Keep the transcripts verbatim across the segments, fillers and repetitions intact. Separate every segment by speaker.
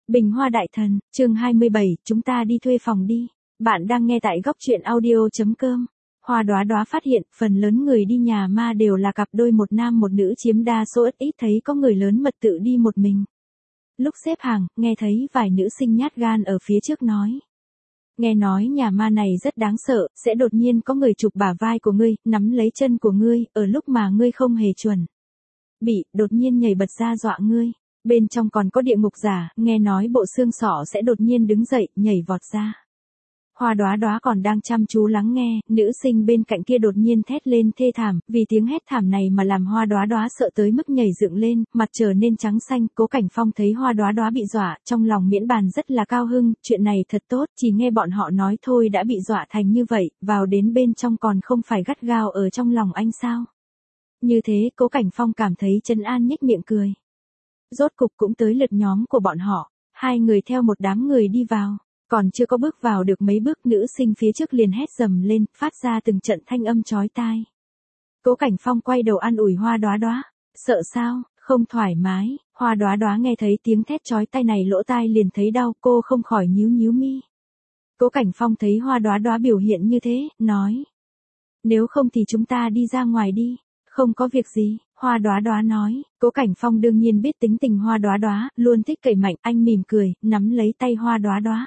Speaker 1: Bình Hoa Đại Thần, chương hai mươi bảy, chúng ta đi thuê phòng đi. Bạn đang nghe tại góc truyện audio.com. Hoa Đóa Đóa phát hiện, phần lớn người đi nhà ma đều là cặp đôi một nam một nữ chiếm đa số, ít ít thấy có người lớn mật tự đi một mình. Lúc xếp hàng, nghe thấy vài nữ sinh nhát gan ở phía trước nói. Nghe nói nhà ma này rất đáng sợ, sẽ đột nhiên có người chụp bả vai của ngươi, nắm lấy chân của ngươi, ở lúc mà ngươi không hề chuẩn bị, đột nhiên nhảy bật ra dọa ngươi. Bên trong còn có địa ngục giả, nghe nói bộ xương sọ sẽ đột nhiên đứng dậy, nhảy vọt ra. Hoa Đóa Đóa còn đang chăm chú lắng nghe, nữ sinh bên cạnh kia đột nhiên thét lên thê thảm, vì tiếng hét thảm này mà làm Hoa Đóa Đóa sợ tới mức nhảy dựng lên, mặt trở nên trắng xanh. Cố Cảnh Phong thấy Hoa Đóa Đóa bị dọa, trong lòng miễn bàn rất là cao hưng, chuyện này thật tốt, chỉ nghe bọn họ nói thôi đã bị dọa thành như vậy, vào đến bên trong còn không phải gắt gao ở trong lòng anh sao. Như thế, Cố Cảnh Phong cảm thấy trấn an, nhếch miệng cười. Rốt cục cũng tới lượt nhóm của bọn họ, hai người theo một đám người đi vào, còn chưa có bước vào được mấy bước, nữ sinh phía trước liền hét dầm lên, phát ra từng trận thanh âm chói tai. Cố Cảnh Phong quay đầu an ủi Hoa Đóa Đóa, sợ sao, không thoải mái. Hoa Đóa Đóa nghe thấy tiếng thét chói tai này lỗ tai liền thấy đau, cô không khỏi nhíu nhíu mi. Cố Cảnh Phong thấy Hoa Đóa Đóa biểu hiện như thế, nói, nếu không thì chúng ta đi ra ngoài đi. Không có việc gì, Hoa Đóa Đóa nói. Cố Cảnh Phong đương nhiên biết tính tình Hoa Đóa Đóa, luôn thích cậy mạnh, anh mỉm cười, nắm lấy tay Hoa Đóa Đóa.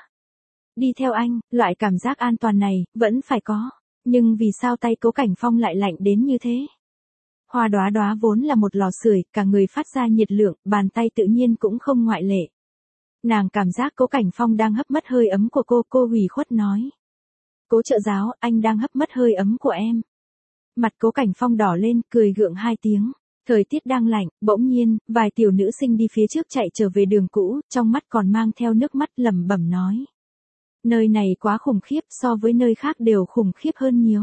Speaker 1: Đi theo anh, loại cảm giác an toàn này, vẫn phải có. Nhưng vì sao tay Cố Cảnh Phong lại lạnh đến như thế? Hoa Đóa Đóa vốn là một lò sưởi, cả người phát ra nhiệt lượng, bàn tay tự nhiên cũng không ngoại lệ. Nàng cảm giác Cố Cảnh Phong đang hấp mất hơi ấm của cô, cô ủy khuất nói. Cố trợ giáo, anh đang hấp mất hơi ấm của em. Mặt Cố Cảnh Phong đỏ lên, cười gượng hai tiếng. Thời tiết đang lạnh, bỗng nhiên, vài tiểu nữ sinh đi phía trước chạy trở về đường cũ, trong mắt còn mang theo nước mắt, lẩm bẩm nói. Nơi này quá khủng khiếp, so với nơi khác đều khủng khiếp hơn nhiều.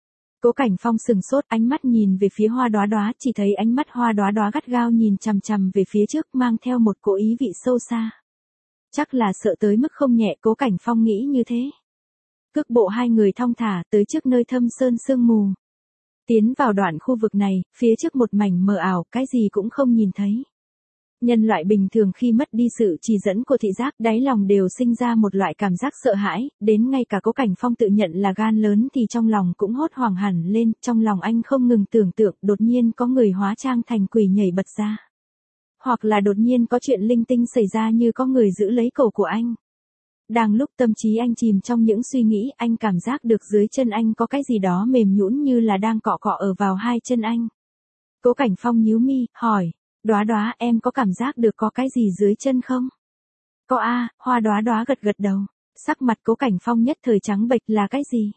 Speaker 1: Cố Cảnh Phong sừng sốt, ánh mắt nhìn về phía Hoa Đóa Đóa, chỉ thấy ánh mắt Hoa Đóa Đóa gắt gao nhìn chằm chằm về phía trước, mang theo một cỗ ý vị sâu xa. Chắc là sợ tới mức không nhẹ, Cố Cảnh Phong nghĩ như thế. Cước bộ hai người thong thả, tới trước nơi thâm sơn sương mù. Tiến vào đoạn khu vực này, phía trước một mảnh mờ ảo, cái gì cũng không nhìn thấy. Nhân loại bình thường khi mất đi sự chỉ dẫn của thị giác, đáy lòng đều sinh ra một loại cảm giác sợ hãi, đến ngay cả Cố Cảnh Phong tự nhận là gan lớn thì trong lòng cũng hốt hoảng hẳn lên, trong lòng anh không ngừng tưởng tượng, đột nhiên có người hóa trang thành quỷ nhảy bật ra. Hoặc là đột nhiên có chuyện linh tinh xảy ra như có người giữ lấy cổ của anh. Đang lúc tâm trí anh chìm trong những suy nghĩ, anh cảm giác được dưới chân anh có cái gì đó mềm nhũn như là đang cọ cọ ở vào hai chân anh. Cố Cảnh Phong nhíu mi, hỏi, Đóa Đóa, em có cảm giác được có cái gì dưới chân không? Có a. Hoa Đóa Đóa gật gật đầu, sắc mặt Cố Cảnh Phong nhất thời trắng bệch, là cái gì?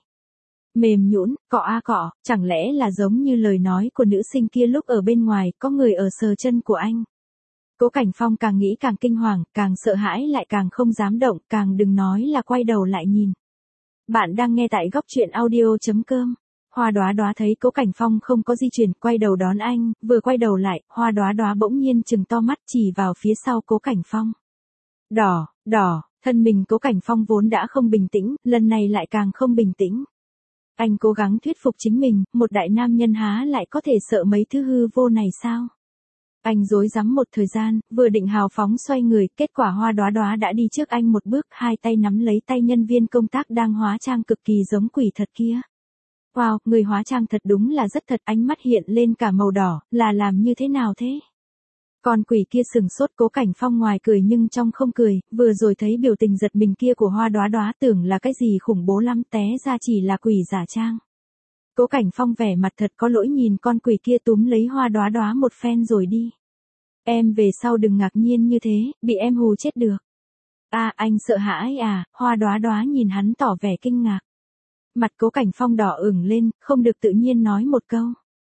Speaker 1: Mềm nhũn, cọ a cọ, chẳng lẽ là giống như lời nói của nữ sinh kia lúc ở bên ngoài, có người ở sờ chân của anh? Cố Cảnh Phong càng nghĩ càng kinh hoàng, càng sợ hãi lại càng không dám động, càng đừng nói là quay đầu lại nhìn. Bạn đang nghe tại góc truyện audio.com. Hoa Đóa Đóa thấy Cố Cảnh Phong không có di chuyển, quay đầu đón anh, vừa quay đầu lại, Hoa Đóa Đóa bỗng nhiên trừng to mắt chỉ vào phía sau Cố Cảnh Phong. Đỏ, đỏ, thân mình Cố Cảnh Phong vốn đã không bình tĩnh, lần này lại càng không bình tĩnh. Anh cố gắng thuyết phục chính mình, một đại nam nhân há lại có thể sợ mấy thứ hư vô này sao? Anh rối rắm một thời gian, vừa định hào phóng xoay người, kết quả Hoa Đóa Đóa đã đi trước anh một bước, hai tay nắm lấy tay nhân viên công tác đang hóa trang cực kỳ giống quỷ thật kia. Wow, người hóa trang thật đúng là rất thật, ánh mắt hiện lên cả màu đỏ, là làm như thế nào thế? Còn quỷ kia sừng sốt, Cố Cảnh Phong ngoài cười nhưng trong không cười, vừa rồi thấy biểu tình giật mình kia của Hoa Đóa Đóa tưởng là cái gì khủng bố lắm, té ra chỉ là quỷ giả trang. Cố Cảnh Phong vẻ mặt thật có lỗi nhìn con quỷ kia túm lấy Hoa Đóa Đóa một phen rồi đi. Em về sau đừng ngạc nhiên như thế, bị em hù chết được. À, anh sợ hãi à? Hoa Đóa Đóa nhìn hắn tỏ vẻ kinh ngạc. Mặt Cố Cảnh Phong đỏ ửng lên, không được tự nhiên nói một câu.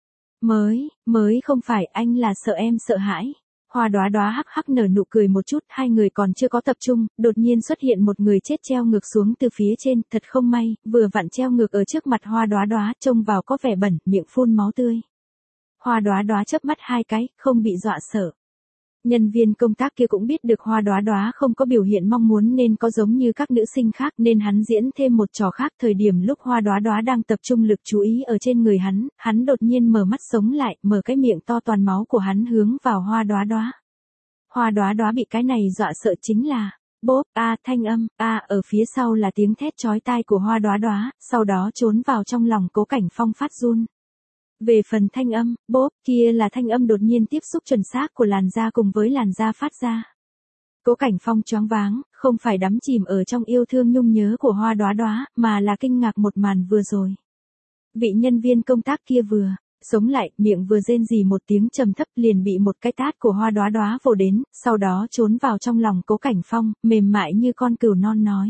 Speaker 1: Mới, mới không phải, anh là sợ em sợ hãi. Hoa Đóa Đóa hắc hắc nở nụ cười một chút, hai người còn chưa có tập trung, đột nhiên xuất hiện một người chết treo ngược xuống từ phía trên, thật không may, vừa vặn treo ngược ở trước mặt Hoa Đóa Đóa, trông vào có vẻ bẩn, miệng phun máu tươi. Hoa Đóa Đóa chớp mắt hai cái, không bị dọa sợ. Nhân viên công tác kia cũng biết được Hoa Đóa Đóa không có biểu hiện mong muốn nên có giống như các nữ sinh khác, nên hắn diễn thêm một trò khác. Thời điểm lúc Hoa Đóa Đóa đang tập trung lực chú ý ở trên người hắn, hắn đột nhiên mở mắt sống lại, mở cái miệng to toàn máu của hắn hướng vào Hoa Đóa Đóa. Hoa Đóa Đóa bị cái này dọa sợ chính là, bốp, a thanh âm, a ở phía sau là tiếng thét chói tai của Hoa Đóa Đóa, sau đó trốn vào trong lòng Cố Cảnh Phong phát run. Về phần thanh âm, bốp, kia là thanh âm đột nhiên tiếp xúc chuẩn xác của làn da cùng với làn da phát ra. Cố Cảnh Phong choáng váng, không phải đắm chìm ở trong yêu thương nhung nhớ của Hoa Đóa Đóa, mà là kinh ngạc một màn vừa rồi. Vị nhân viên công tác kia vừa sống lại, miệng vừa rên rỉ một tiếng trầm thấp liền bị một cái tát của Hoa Đóa Đóa vồ đến, sau đó trốn vào trong lòng Cố Cảnh Phong, mềm mại như con cừu non nói.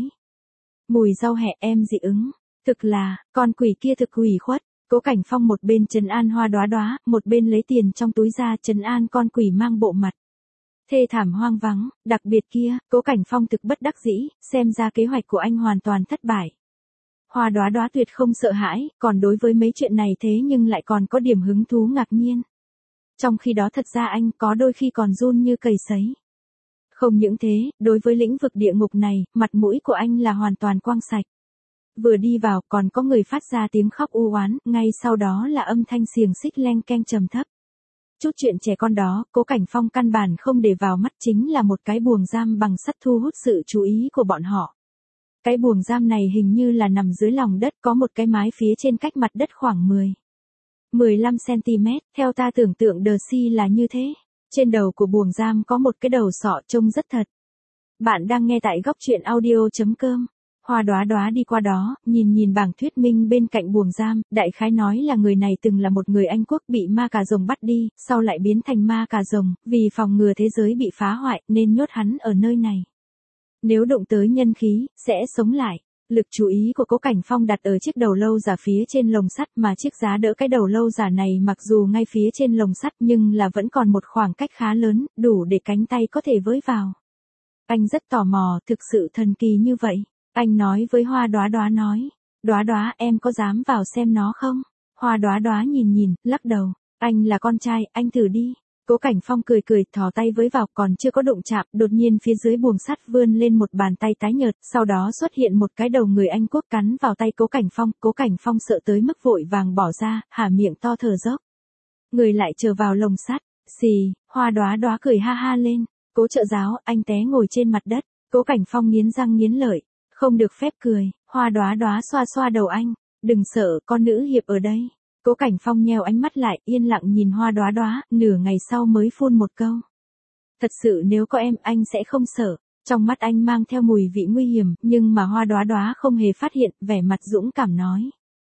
Speaker 1: Mùi rau hẹ em dị ứng, thực là, con quỷ kia thực ủy khuất. Cố Cảnh Phong một bên trấn an Hoa Đóa Đóa, một bên lấy tiền trong túi ra trấn an con quỷ mang bộ mặt thê thảm hoang vắng, đặc biệt kia, Cố Cảnh Phong thực bất đắc dĩ, xem ra kế hoạch của anh hoàn toàn thất bại. Hoa Đóa Đóa tuyệt không sợ hãi, còn đối với mấy chuyện này thế nhưng lại còn có điểm hứng thú ngạc nhiên. Trong khi đó thật ra anh có đôi khi còn run như cầy sấy. Không những thế, đối với lĩnh vực địa ngục này, mặt mũi của anh là hoàn toàn quang sạch. Vừa đi vào còn có người phát ra tiếng khóc u oán, ngay sau đó là âm thanh xiềng xích leng keng trầm thấp. Chút chuyện trẻ con đó, Cố Cảnh Phong căn bản không để vào mắt, chính là một cái buồng giam bằng sắt thu hút sự chú ý của bọn họ. Cái buồng giam này hình như là nằm dưới lòng đất, có một cái mái phía trên cách mặt đất khoảng mười, mười lăm xăng-ti-mét, theo ta tưởng tượng đờ si là như thế. Trên đầu của buồng giam có một cái đầu sọ trông rất thật. Bạn đang nghe tại góc truyện audio chấm com. Hoa Đóa Đóa đi qua đó, nhìn nhìn bảng thuyết minh bên cạnh buồng giam, đại khái nói là người này từng là một người Anh quốc bị ma cà rồng bắt đi, sau lại biến thành ma cà rồng, vì phòng ngừa thế giới bị phá hoại, nên nhốt hắn ở nơi này. Nếu đụng tới nhân khí, sẽ sống lại. Lực chú ý của Cố Cảnh Phong đặt ở chiếc đầu lâu giả phía trên lồng sắt, mà chiếc giá đỡ cái đầu lâu giả này mặc dù ngay phía trên lồng sắt nhưng là vẫn còn một khoảng cách khá lớn, đủ để cánh tay có thể với vào. Anh rất tò mò, thực sự thần kỳ như vậy. Anh nói với Hoa Đóa Đóa nói, Đóa Đóa em có dám vào xem nó không? Hoa Đóa Đóa nhìn nhìn, lắc đầu, anh là con trai, anh thử đi. Cố Cảnh Phong cười cười, thò tay với vào, còn chưa có đụng chạm, đột nhiên phía dưới buồng sắt vươn lên một bàn tay tái nhợt, sau đó xuất hiện một cái đầu người Anh quốc cắn vào tay Cố Cảnh Phong, Cố Cảnh Phong sợ tới mức vội vàng bỏ ra, há miệng to thở dốc. Người lại trở vào lồng sắt, xì, Hoa Đóa Đóa cười ha ha lên, Cố trợ giáo, anh té ngồi trên mặt đất, Cố Cảnh Phong nghiến răng nghiến lợi. Không được phép cười, Hoa Đóa Đóa xoa xoa đầu anh, đừng sợ, con nữ hiệp ở đây. Cố Cảnh Phong nheo ánh mắt lại, yên lặng nhìn Hoa Đóa Đóa, nửa ngày sau mới phun một câu. Thật sự nếu có em, anh sẽ không sợ. Trong mắt anh mang theo mùi vị nguy hiểm, nhưng mà Hoa Đóa Đóa không hề phát hiện, vẻ mặt dũng cảm nói.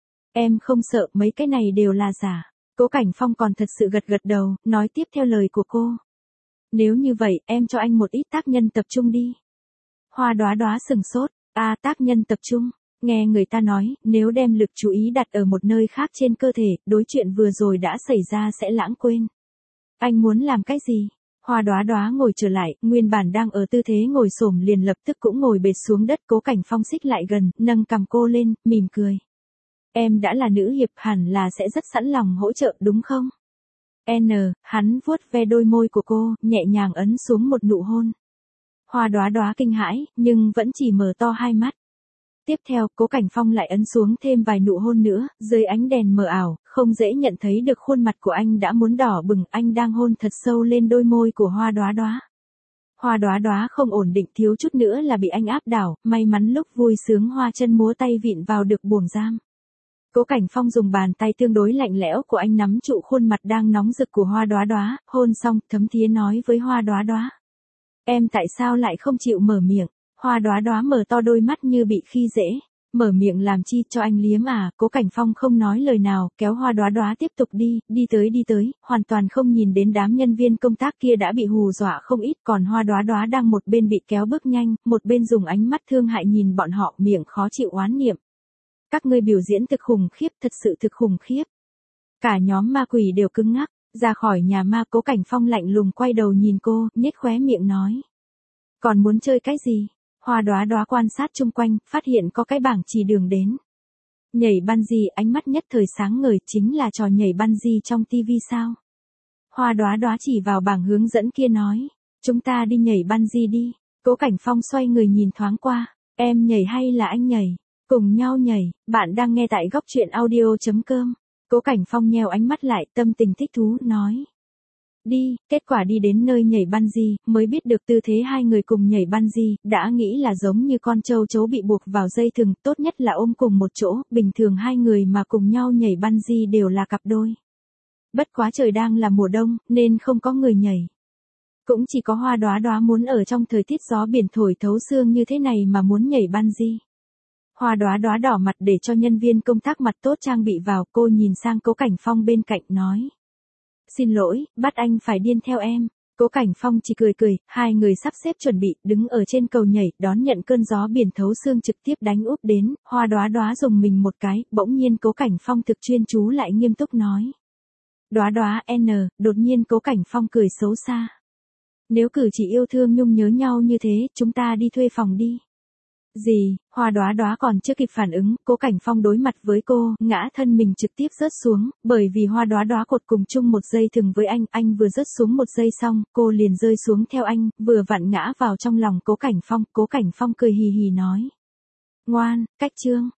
Speaker 1: Em không sợ, mấy cái này đều là giả. Cố Cảnh Phong còn thật sự gật gật đầu, nói tiếp theo lời của cô. Nếu như vậy, em cho anh một ít tác nhân tập trung đi. Hoa Đóa Đóa sừng sốt. A tác nhân tập trung, nghe người ta nói, nếu đem lực chú ý đặt ở một nơi khác trên cơ thể, đối chuyện vừa rồi đã xảy ra sẽ lãng quên. Anh muốn làm cái gì? Hoa Đóa Đóa ngồi trở lại, nguyên bản đang ở tư thế ngồi xổm liền lập tức cũng ngồi bệt xuống đất. Cố Cảnh Phong xích lại gần, nâng cằm cô lên, mỉm cười. Em đã là nữ hiệp hẳn là sẽ rất sẵn lòng hỗ trợ đúng không? N, hắn vuốt ve đôi môi của cô, nhẹ nhàng ấn xuống một nụ hôn. Hoa Đóa Đóa kinh hãi, nhưng vẫn chỉ mở to hai mắt. Tiếp theo, Cố Cảnh Phong lại ấn xuống thêm vài nụ hôn nữa, dưới ánh đèn mờ ảo, không dễ nhận thấy được khuôn mặt của anh đã muốn đỏ bừng, anh đang hôn thật sâu lên đôi môi của Hoa Đóa Đóa. Hoa Đóa Đóa không ổn định, thiếu chút nữa là bị anh áp đảo, may mắn lúc vui sướng hoa chân múa tay vịn vào được buồng giam. Cố Cảnh Phong dùng bàn tay tương đối lạnh lẽo của anh nắm trụ khuôn mặt đang nóng rực của Hoa Đóa Đóa, hôn xong, thấm thía nói với Hoa Đóa Đóa. Em tại sao lại không chịu mở miệng? Hoa Đóa Đóa mở to đôi mắt như bị khi dễ. Mở miệng làm chi cho anh liếm à? Cố Cảnh Phong không nói lời nào, kéo Hoa Đóa Đóa tiếp tục đi, đi tới đi tới, hoàn toàn không nhìn đến đám nhân viên công tác kia đã bị hù dọa không ít, còn Hoa Đóa Đóa đang một bên bị kéo bước nhanh, một bên dùng ánh mắt thương hại nhìn bọn họ, miệng khó chịu oán niệm. Các ngươi biểu diễn thực khủng khiếp, thật sự thực khủng khiếp. Cả nhóm ma quỷ đều cứng ngắc. Ra khỏi nhà ma, Cố Cảnh Phong lạnh lùng quay đầu nhìn cô, nhếch khóe miệng nói. Còn muốn chơi cái gì? Hoa Đóa Đóa quan sát chung quanh, phát hiện có cái bảng chỉ đường đến. Nhảy bungee, ánh mắt nhất thời sáng ngời, chính là trò nhảy bungee trong tivi sao? Hoa Đóa Đóa chỉ vào bảng hướng dẫn kia nói. Chúng ta đi nhảy bungee đi. Cố Cảnh Phong xoay người nhìn thoáng qua. Em nhảy hay là anh nhảy? Cùng nhau nhảy. Bạn đang nghe tại góc truyện audio chấm com. Cố Cảnh Phong nheo ánh mắt lại, tâm tình thích thú, nói. Đi, kết quả đi đến nơi nhảy bungee, mới biết được tư thế hai người cùng nhảy bungee, đã nghĩ là giống như con trâu chấu bị buộc vào dây thừng, tốt nhất là ôm cùng một chỗ, bình thường hai người mà cùng nhau nhảy bungee đều là cặp đôi. Bất quá trời đang là mùa đông, nên không có người nhảy. Cũng chỉ có Hoa Đóa Đóa muốn ở trong thời tiết gió biển thổi thấu xương như thế này mà muốn nhảy bungee. Hoa Đóa Đóa đỏ mặt để cho nhân viên công tác mặt tốt trang bị vào, cô nhìn sang Cố Cảnh Phong bên cạnh nói. Xin lỗi, bắt anh phải điên theo em. Cố Cảnh Phong chỉ cười cười, hai người sắp xếp chuẩn bị, đứng ở trên cầu nhảy, đón nhận cơn gió biển thấu xương trực tiếp đánh úp đến, Hoa Đóa Đóa dùng mình một cái, bỗng nhiên Cố Cảnh Phong thực chuyên chú lại nghiêm túc nói. Đóa Đóa N, đột nhiên Cố Cảnh Phong cười xấu xa. Nếu cử chỉ yêu thương nhung nhớ nhau như thế, chúng ta đi thuê phòng đi. Gì, Hoa Đóa Đóa còn chưa kịp phản ứng, Cố Cảnh Phong đối mặt với cô, ngã thân mình trực tiếp rớt xuống, bởi vì Hoa Đóa Đóa cột cùng chung một dây thừng với anh, anh vừa rớt xuống một giây xong, cô liền rơi xuống theo anh, vừa vặn ngã vào trong lòng Cố Cảnh Phong, Cố Cảnh Phong cười hì hì nói. Ngoan, cách chương.